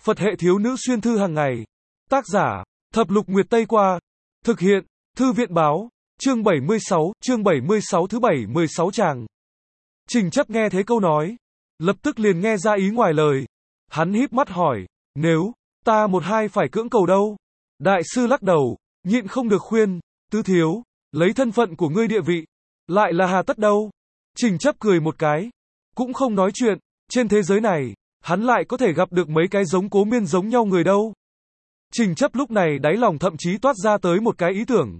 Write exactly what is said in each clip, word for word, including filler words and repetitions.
Phật hệ thiếu nữ xuyên thư hàng ngày. Tác giả, Thập Lục Nguyệt Tây Qua. Thực hiện, Thư viện báo. Chương bảy mươi sáu, chương bảy mươi sáu thứ bảy mươi sáu tràng. Trình Chấp nghe thấy câu nói, lập tức liền nghe ra ý ngoài lời. Hắn híp mắt hỏi, nếu, ta một hai phải cưỡng cầu đâu? Đại sư lắc đầu, nhịn không được khuyên, Tứ thiếu, lấy thân phận của ngươi địa vị, lại là hà tất đâu? Trình Chấp cười một cái, cũng không nói chuyện, trên thế giới này, hắn lại có thể gặp được mấy cái giống Cố Miên giống nhau người đâu. Trình Chấp lúc này đáy lòng thậm chí toát ra tới một cái ý tưởng.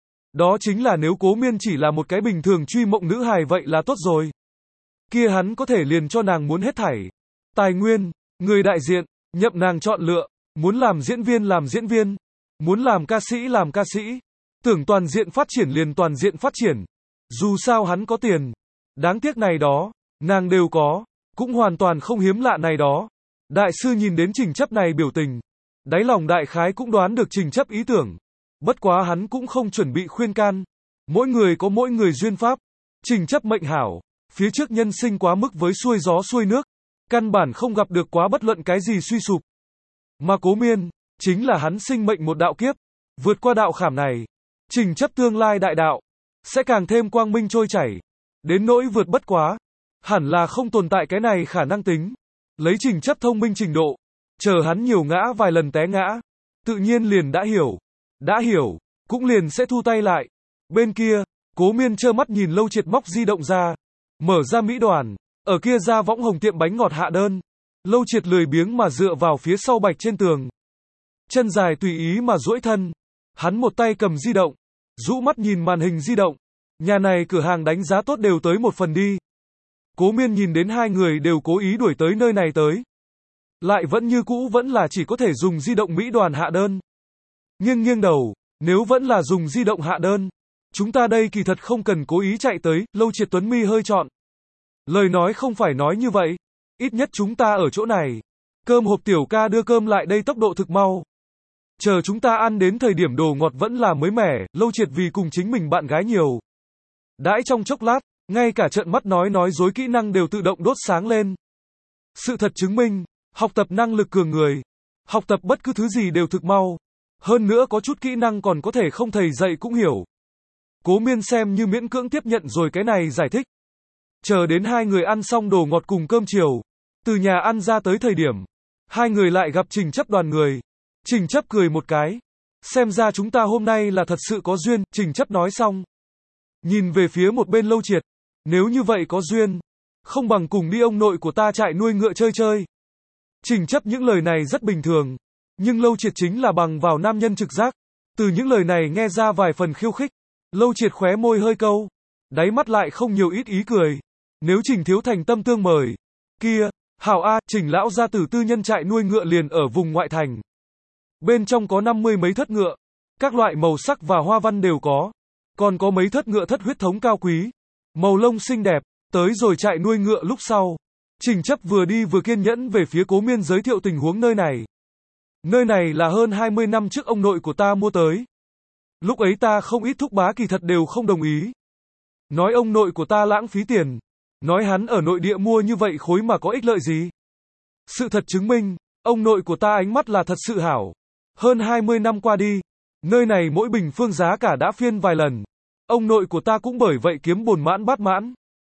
Đó chính là nếu Cố Miên chỉ là một cái bình thường truy mộng nữ hài vậy là tốt rồi. Kia hắn có thể liền cho nàng muốn hết thảy. Tài nguyên, người đại diện, nhậm nàng chọn lựa, muốn làm diễn viên làm diễn viên, muốn làm ca sĩ làm ca sĩ, tưởng toàn diện phát triển liền toàn diện phát triển. Dù sao hắn có tiền, đáng tiếc này đó, nàng đều có, cũng hoàn toàn không hiếm lạ này đó. Đại sư nhìn đến Trình Chấp này biểu tình, đáy lòng đại khái cũng đoán được Trình Chấp ý tưởng. Bất quá hắn cũng không chuẩn bị khuyên can. Mỗi người có mỗi người duyên pháp. Trình Chấp mệnh hảo, phía trước nhân sinh quá mức với xuôi gió xuôi nước, căn bản không gặp được quá bất luận cái gì suy sụp. Mà Cố Miên, chính là hắn sinh mệnh một đạo kiếp. Vượt qua đạo khảm này, Trình Chấp tương lai đại đạo, sẽ càng thêm quang minh trôi chảy. Đến nỗi vượt bất quá, hẳn là không tồn tại cái này khả năng tính. Lấy Trình Chấp thông minh trình độ, chờ hắn nhiều ngã vài lần té ngã, tự nhiên liền đã hiểu. Đã hiểu, cũng liền sẽ thu tay lại. Bên kia, Cố Miên trơ mắt nhìn Lâu Triệt móc di động ra, mở ra mỹ đoàn, ở kia ra võng hồng tiệm bánh ngọt hạ đơn. Lâu Triệt lười biếng mà dựa vào phía sau bạch trên tường, chân dài tùy ý mà duỗi thân. Hắn một tay cầm di động, rũ mắt nhìn màn hình di động. Nhà này cửa hàng đánh giá tốt đều tới một phần đi. Cố Miên nhìn đến hai người đều cố ý đuổi tới nơi này tới, lại vẫn như cũ vẫn là chỉ có thể dùng di động mỹ đoàn hạ đơn. Nghiêng nghiêng đầu, nếu vẫn là dùng di động hạ đơn, chúng ta đây kỳ thật không cần cố ý chạy tới. Lâu Triệt tuấn mi hơi trọn. Lời nói không phải nói như vậy, ít nhất chúng ta ở chỗ này. Cơm hộp tiểu ca đưa cơm lại đây tốc độ thực mau. Chờ chúng ta ăn đến thời điểm đồ ngọt vẫn là mới mẻ. Lâu Triệt vì cùng chính mình bạn gái nhiều đãi trong chốc lát, ngay cả trợn mắt nói nói dối kỹ năng đều tự động đốt sáng lên. Sự thật chứng minh, học tập năng lực cường người, học tập bất cứ thứ gì đều thực mau. Hơn nữa có chút kỹ năng còn có thể không thầy dạy cũng hiểu. Cố Miên xem như miễn cưỡng tiếp nhận rồi cái này giải thích. Chờ đến hai người ăn xong đồ ngọt cùng cơm chiều, từ nhà ăn ra tới thời điểm, hai người lại gặp Trình Chấp đoàn người. Trình Chấp cười một cái, xem ra chúng ta hôm nay là thật sự có duyên. Trình Chấp nói xong, nhìn về phía một bên Lâu Triệt, nếu như vậy có duyên, không bằng cùng đi ông nội của ta trại nuôi ngựa chơi chơi. Trình Chấp những lời này rất bình thường, nhưng Lâu Triệt chính là bằng vào nam nhân trực giác. Từ những lời này nghe ra vài phần khiêu khích. Lâu Triệt khóe môi hơi câu, đáy mắt lại không nhiều ít ý cười. Nếu Trình thiếu thành tâm tương mời, kia, hảo a, Trình lão gia tử tư nhân trại nuôi ngựa liền ở vùng ngoại thành. Bên trong có năm mươi mấy thất ngựa, các loại màu sắc và hoa văn đều có. Còn có mấy thất ngựa thất huyết thống cao quý, màu lông xinh đẹp. Tới rồi trại nuôi ngựa lúc sau, Trình Chấp vừa đi vừa kiên nhẫn về phía Cố Miên giới thiệu tình huống nơi này. Nơi này là hơn hai mươi năm trước ông nội của ta mua tới. Lúc ấy ta không ít thúc bá kỳ thật đều không đồng ý. Nói ông nội của ta lãng phí tiền. Nói hắn ở nội địa mua như vậy khối mà có ích lợi gì. Sự thật chứng minh, ông nội của ta ánh mắt là thật sự hảo. Hơn hai mươi năm qua đi, nơi này mỗi bình phương giá cả đã phiên vài lần. Ông nội của ta cũng bởi vậy kiếm bồn mãn bát mãn.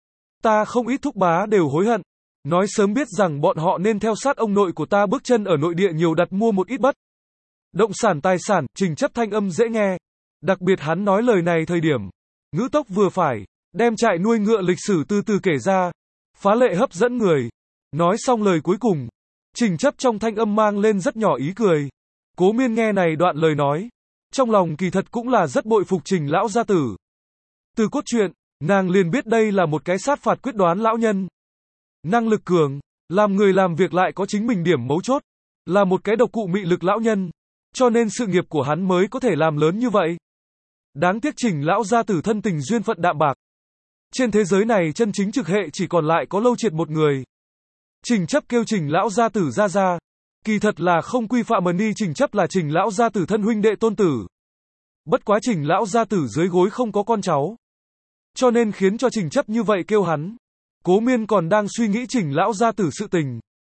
Ta không ít thúc bá đều hối hận. Nói sớm biết rằng bọn họ nên theo sát ông nội của ta bước chân ở nội địa nhiều đặt mua một ít bất động sản tài sản. Trình Chấp thanh âm dễ nghe. Đặc biệt hắn nói lời này thời điểm, ngữ tốc vừa phải, đem trại nuôi ngựa lịch sử từ từ kể ra, phá lệ hấp dẫn người. Nói xong lời cuối cùng, Trình Chấp trong thanh âm mang lên rất nhỏ ý cười. Cố Miên nghe này đoạn lời nói, trong lòng kỳ thật cũng là rất bội phục Trình lão gia tử. Từ cốt truyện, nàng liền biết đây là một cái sát phạt quyết đoán lão nhân. Năng lực cường, làm người làm việc lại có chính mình điểm mấu chốt, là một cái độc cụ mị lực lão nhân, cho nên sự nghiệp của hắn mới có thể làm lớn như vậy. Đáng tiếc Trình lão gia tử thân tình duyên phận đạm bạc. Trên thế giới này chân chính trực hệ chỉ còn lại có Lâu Triệt một người. Trình Chấp kêu Trình lão gia tử ra ra, kỳ thật là không quy phạm mần đi. Trình Chấp là Trình lão gia tử thân huynh đệ tôn tử. Bất quá Trình lão gia tử dưới gối không có con cháu, cho nên khiến cho Trình Chấp như vậy kêu hắn. Cố Miên còn đang suy nghĩ Trình lão gia tử sự tình.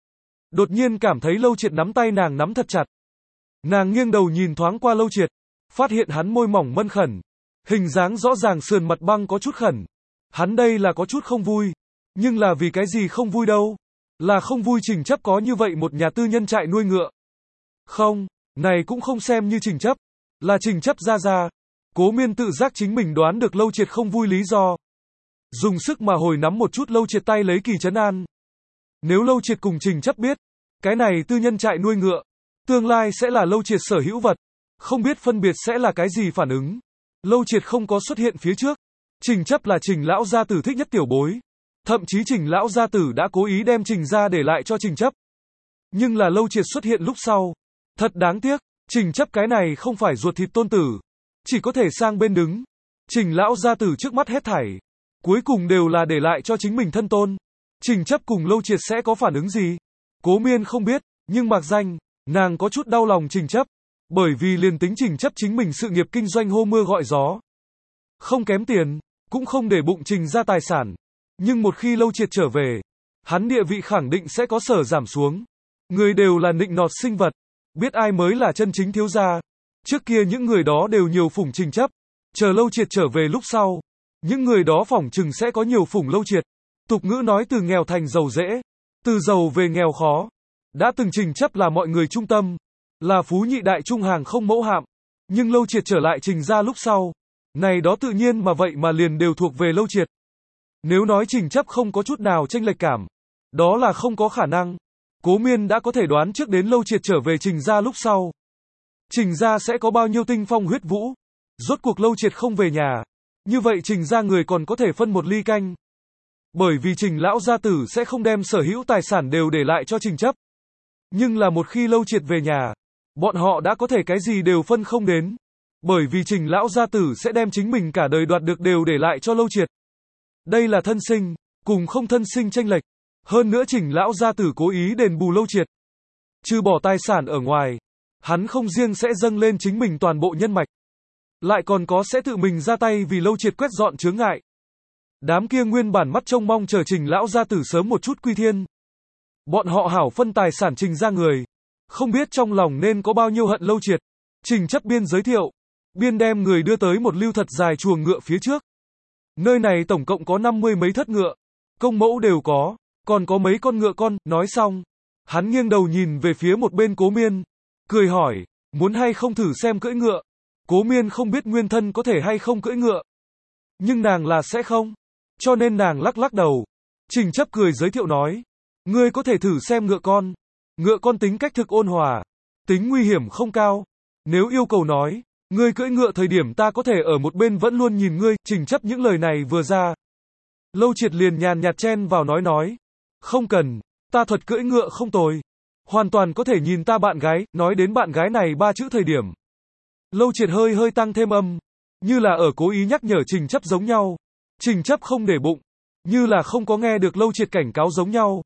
đột nhiên cảm thấy Lâu Triệt nắm tay nàng nắm thật chặt. Nàng nghiêng đầu nhìn thoáng qua Lâu Triệt, phát hiện hắn môi mỏng mân khẩn, hình dáng rõ ràng sườn mặt băng có chút khẩn. Hắn đây là có chút không vui, nhưng là vì cái gì không vui đâu? Là không vui Trình Chấp có như vậy một nhà tư nhân trại nuôi ngựa. Không, này cũng không xem như Trình Chấp, là Trình Chấp ra ra. Cố Miên tự giác chính mình đoán được Lâu Triệt không vui lý do. Dùng sức mà hồi nắm một chút Lâu Triệt tay lấy kỳ trấn an. Nếu Lâu Triệt cùng Trình Chấp biết, cái này tư nhân trại nuôi ngựa, tương lai sẽ là Lâu Triệt sở hữu vật, không biết phân biệt sẽ là cái gì phản ứng. Lâu Triệt không có xuất hiện phía trước. Trình Chấp là Trình lão gia tử thích nhất tiểu bối. Thậm chí Trình lão gia tử đã cố ý đem Trình gia để lại cho Trình Chấp. Nhưng là Lâu Triệt xuất hiện lúc sau. Thật đáng tiếc, Trình Chấp cái này không phải ruột thịt tôn tử. Chỉ có thể sang bên đứng. Trình lão gia tử trước mắt hết thảy. Cuối cùng đều là để lại cho chính mình thân tôn. Trình Chấp cùng Lâu Triệt sẽ có phản ứng gì? Cố Miên không biết, nhưng mạc danh, nàng có chút đau lòng Trình Chấp. Bởi vì liền tính Trình Chấp chính mình sự nghiệp kinh doanh hô mưa gọi gió. Không kém tiền, cũng không để bụng Trình ra tài sản. Nhưng một khi Lâu Triệt trở về, hắn địa vị khẳng định sẽ có sở giảm xuống. Người đều là nịnh nọt sinh vật. Biết ai mới là chân chính thiếu gia. Trước kia những người đó đều nhiều phủng Trình Chấp. Chờ Lâu Triệt trở về lúc sau, những người đó phỏng chừng sẽ có nhiều phủng Lâu Triệt. Tục ngữ nói từ nghèo thành giàu dễ, từ giàu về nghèo khó. Đã từng Trình Chấp là mọi người trung tâm, là phú nhị đại trung hàng không mẫu hạm. Nhưng Lâu Triệt trở lại Trình ra lúc sau, này đó tự nhiên mà vậy mà liền đều thuộc về Lâu Triệt. Nếu nói Trình Chấp không có chút nào chênh lệch cảm, đó là không có khả năng. Cố Miên đã có thể đoán trước đến Lâu Triệt trở về Trình ra lúc sau. Trình ra sẽ có bao nhiêu tinh phong huyết vũ. Rốt cuộc Lâu Triệt không về nhà. Như vậy Trình ra người còn có thể phân một ly canh. Bởi vì Trình lão gia tử sẽ không đem sở hữu tài sản đều để lại cho Trình Chấp. Nhưng là một khi Lâu Triệt về nhà, bọn họ đã có thể cái gì đều phân không đến. Bởi vì Trình lão gia tử sẽ đem chính mình cả đời đoạt được đều để lại cho Lâu Triệt. Đây là thân sinh, cùng không thân sinh chênh lệch. Hơn nữa Trình lão gia tử cố ý đền bù Lâu Triệt. Trừ bỏ tài sản ở ngoài, hắn không riêng sẽ dâng lên chính mình toàn bộ nhân mạch, lại còn có sẽ tự mình ra tay vì Lâu Triệt quét dọn chướng ngại. Đám kia nguyên bản mắt trông mong chờ Trình lão gia tử sớm một chút quy thiên. Bọn họ hảo phân tài sản Trình ra người, không biết trong lòng nên có bao nhiêu hận Lâu Triệt. Trình Chấp biên giới thiệu, biên đem người đưa tới một lưu thật dài chuồng ngựa phía trước. Nơi này tổng cộng có năm mươi mấy thất ngựa, công mẫu đều có, còn có mấy con ngựa con. Nói xong, hắn nghiêng đầu nhìn về phía một bên Cố Miên, cười hỏi, muốn hay không thử xem cưỡi ngựa. Cố Miên không biết nguyên thân có thể hay không cưỡi ngựa, nhưng nàng là sẽ không, cho nên nàng lắc lắc đầu. Trình Chấp cười giới thiệu nói, ngươi có thể thử xem ngựa con. Ngựa con tính cách thực ôn hòa, tính nguy hiểm không cao. Nếu yêu cầu nói, ngươi cưỡi ngựa thời điểm ta có thể ở một bên vẫn luôn nhìn ngươi. Trình Chấp những lời này vừa ra, Lâu Triệt liền nhàn nhạt chen vào nói nói, không cần, ta thuật cưỡi ngựa không tồi, hoàn toàn có thể nhìn ta bạn gái. Nói đến bạn gái này ba chữ thời điểm, Lâu Triệt hơi hơi tăng thêm âm, như là ở cố ý nhắc nhở Trình Chấp giống nhau. Trình Chấp không để bụng, như là không có nghe được Lâu Triệt cảnh cáo giống nhau.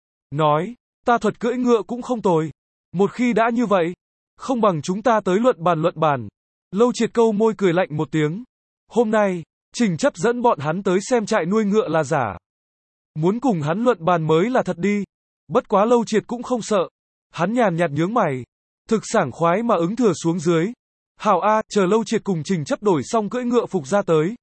Nói, ta thuật cưỡi ngựa cũng không tồi. Một khi đã như vậy, không bằng chúng ta tới luận bàn luận bàn. Lâu Triệt câu môi cười lạnh một tiếng. Hôm nay, Trình Chấp dẫn bọn hắn tới xem trại nuôi ngựa là giả. Muốn cùng hắn luận bàn mới là thật đi. Bất quá Lâu Triệt cũng không sợ. Hắn nhàn nhạt nhướng mày, thực sảng khoái mà ứng thừa xuống dưới. Hảo A, chờ Lâu Triệt cùng Trình Chấp đổi xong cưỡi ngựa phục ra tới.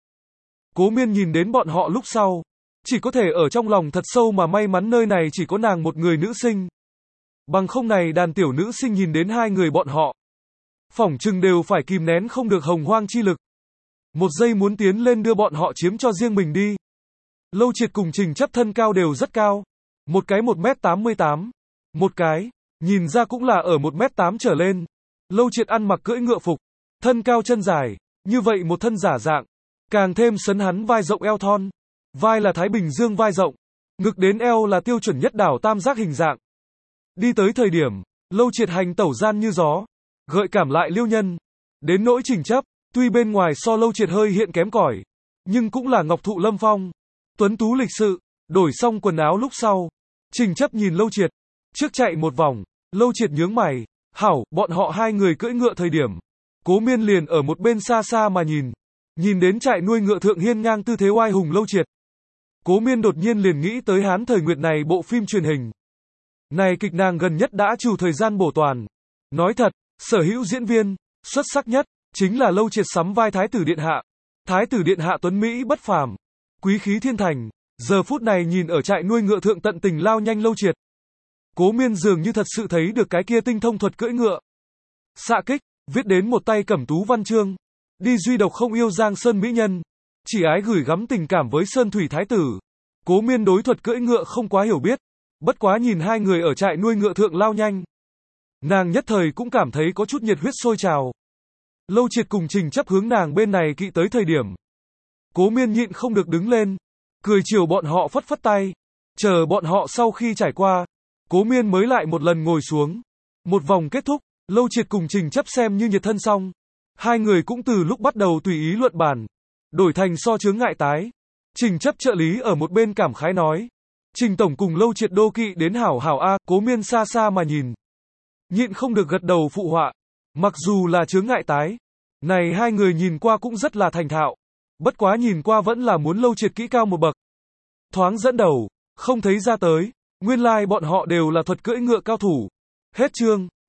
Cố Miên nhìn đến bọn họ lúc sau, chỉ có thể ở trong lòng thật sâu mà may mắn nơi này chỉ có nàng một người nữ sinh. Bằng không này đàn tiểu nữ sinh nhìn đến hai người bọn họ, phỏng chừng đều phải kìm nén không được hồng hoang chi lực. Một giây muốn tiến lên đưa bọn họ chiếm cho riêng mình đi. Lâu Triệt cùng Trình Chấp thân cao đều rất cao. Một cái một mét tám mươi tám. Một cái, nhìn ra cũng là ở một mét tám trở lên. Lâu Triệt ăn mặc cưỡi ngựa phục, thân cao chân dài, như vậy một thân giả dạng. Càng thêm sấn hắn vai rộng eo thon. Vai là Thái Bình Dương vai rộng, ngực đến eo là tiêu chuẩn nhất đảo tam giác hình dạng. Đi tới thời điểm, Lâu Triệt hành tẩu gian như gió, gợi cảm lại liêu nhân. Đến nỗi Trình Chấp, tuy bên ngoài so Lâu Triệt hơi hiện kém cỏi, nhưng cũng là ngọc thụ lâm phong, tuấn tú lịch sự. Đổi xong quần áo lúc sau, Trình Chấp nhìn Lâu Triệt, trước chạy một vòng. Lâu Triệt nhướng mày, hảo, bọn họ hai người cưỡi ngựa thời điểm, Cố Miên liền ở một bên xa xa mà nhìn, nhìn đến trại nuôi ngựa thượng hiên ngang tư thế oai hùng Lâu Triệt. Cố Miên đột nhiên liền nghĩ tới Hán Thời Nguyệt này bộ phim truyền hình. Này kịch nàng gần nhất đã trù thời gian bổ toàn. Nói thật, sở hữu diễn viên, xuất sắc nhất, chính là Lâu Triệt sắm vai Thái tử Điện Hạ. Thái tử Điện Hạ tuấn Mỹ bất phàm, quý khí thiên thành, giờ phút này nhìn ở trại nuôi ngựa thượng tận tình lao nhanh Lâu Triệt. Cố Miên dường như thật sự thấy được cái kia tinh thông thuật cưỡi ngựa. Xạ kích, viết đến một tay cẩm tú văn chương. Đi duy độc không yêu Giang Sơn mỹ nhân, chỉ ái gửi gắm tình cảm với Sơn Thủy Thái tử. Cố Miên đối thuật cưỡi ngựa không quá hiểu biết, bất quá nhìn hai người ở trại nuôi ngựa thượng lao nhanh, nàng nhất thời cũng cảm thấy có chút nhiệt huyết sôi trào. Lâu Triệt cùng Trình Chấp hướng nàng bên này kỵ tới thời điểm, Cố Miên nhịn không được đứng lên, cười chiều bọn họ phất phất tay, chờ bọn họ sau khi trải qua, Cố Miên mới lại một lần ngồi xuống. Một vòng kết thúc, Lâu Triệt cùng Trình Chấp xem như nhiệt thân xong, hai người cũng từ lúc bắt đầu tùy ý luận bàn, đổi thành so chướng ngại tái. Trình Chấp trợ lý ở một bên cảm khái nói, Trình tổng cùng Lâu Triệt đô kỵ đến hảo hảo a. Cố Miên xa xa mà nhìn, nhịn không được gật đầu phụ họa. Mặc dù là chướng ngại tái, này hai người nhìn qua cũng rất là thành thạo, bất quá nhìn qua vẫn là muốn Lâu Triệt kỹ cao một bậc. Thoáng dẫn đầu, không thấy ra tới, nguyên lai like bọn họ đều là thuật cưỡi ngựa cao thủ. Hết chương.